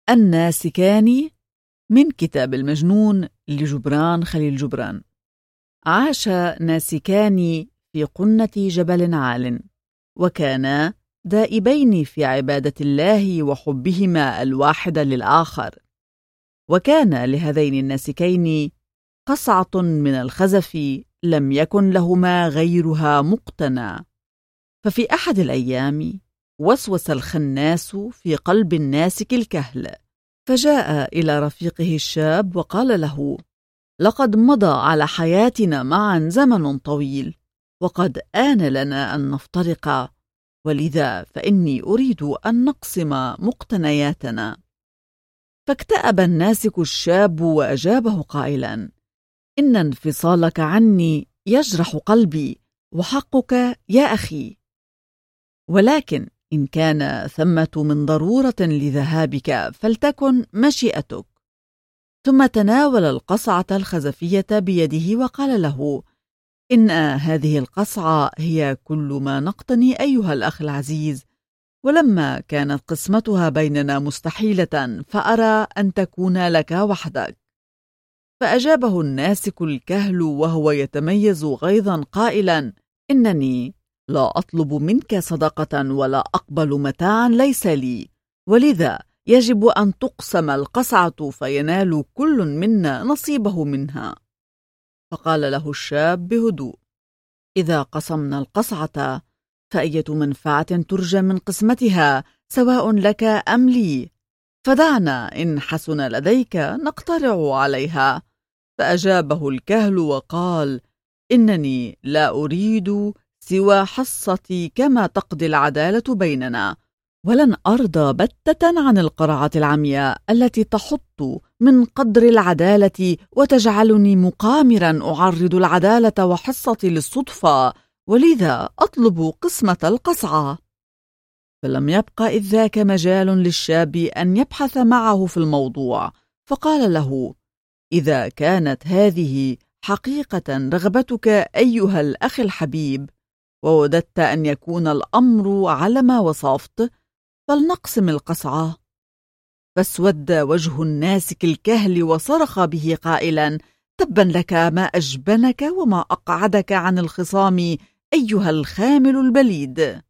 الناسكان من كتاب المجنون لجبران خليل جبران. عاش ناسكان في قنة جبل عال، وكانا دائبين في عبادة الله وحبهما الواحد للآخر. وكان لهذين الناسكين قصعة من الخزف لم يكن لهما غيرها مقتنى. ففي أحد الأيام وسوس الخناس في قلب الناسك الكهل، فجاء إلى رفيقه الشاب وقال له: لقد مضى على حياتنا معا زمن طويل، وقد آن لنا أن نفترق، ولذا فإني أريد أن نقسم مقتنياتنا. فاكتأب الناسك الشاب وأجابه قائلا: إن انفصالك عني يجرح قلبي، وحقك يا أخي، ولكن إن كان ثمة من ضرورة لذهابك فلتكن مشيئتك. ثم تناول القصعة الخزفية بيده وقال له: إن هذه القصعة هي كل ما نقتني أيها الأخ العزيز، ولما كانت قسمتها بيننا مستحيلة فأرى أن تكون لك وحدك. فأجابه الناسك الكهل وهو يتميز غيظا قائلا: إنني لا أطلب منك صدقة ولا أقبل متاعا ليس لي، ولذا يجب أن تقسم القصعة فينال كل منا نصيبه منها. فقال له الشاب بهدوء: إذا قسمنا القصعة فأية منفعة ترجى من قسمتها سواء لك أم لي؟ فدعنا إن حسن لديك نقترع عليها. فأجابه الكهل وقال: إنني لا أريد سوى حصتي كما تقضي العدالة بيننا، ولن أرضى بتة عن القرعة العمياء التي تحط من قدر العدالة وتجعلني مقامرا أعرض العدالة وحصتي للصدفة، ولذا أطلب قسمة القصعة. فلم يبق إذ ذاك مجال للشاب أن يبحث معه في الموضوع، فقال له: إذا كانت هذه حقيقة رغبتك أيها الأخ الحبيب، ووددت أن يكون الأمر على ما وصفت، فلنقسم القصعة. فاسود وجه الناسك الكهل وصرخ به قائلا: تبا لك، ما أجبنك وما أقعدك عن الخصام أيها الخامل البليد.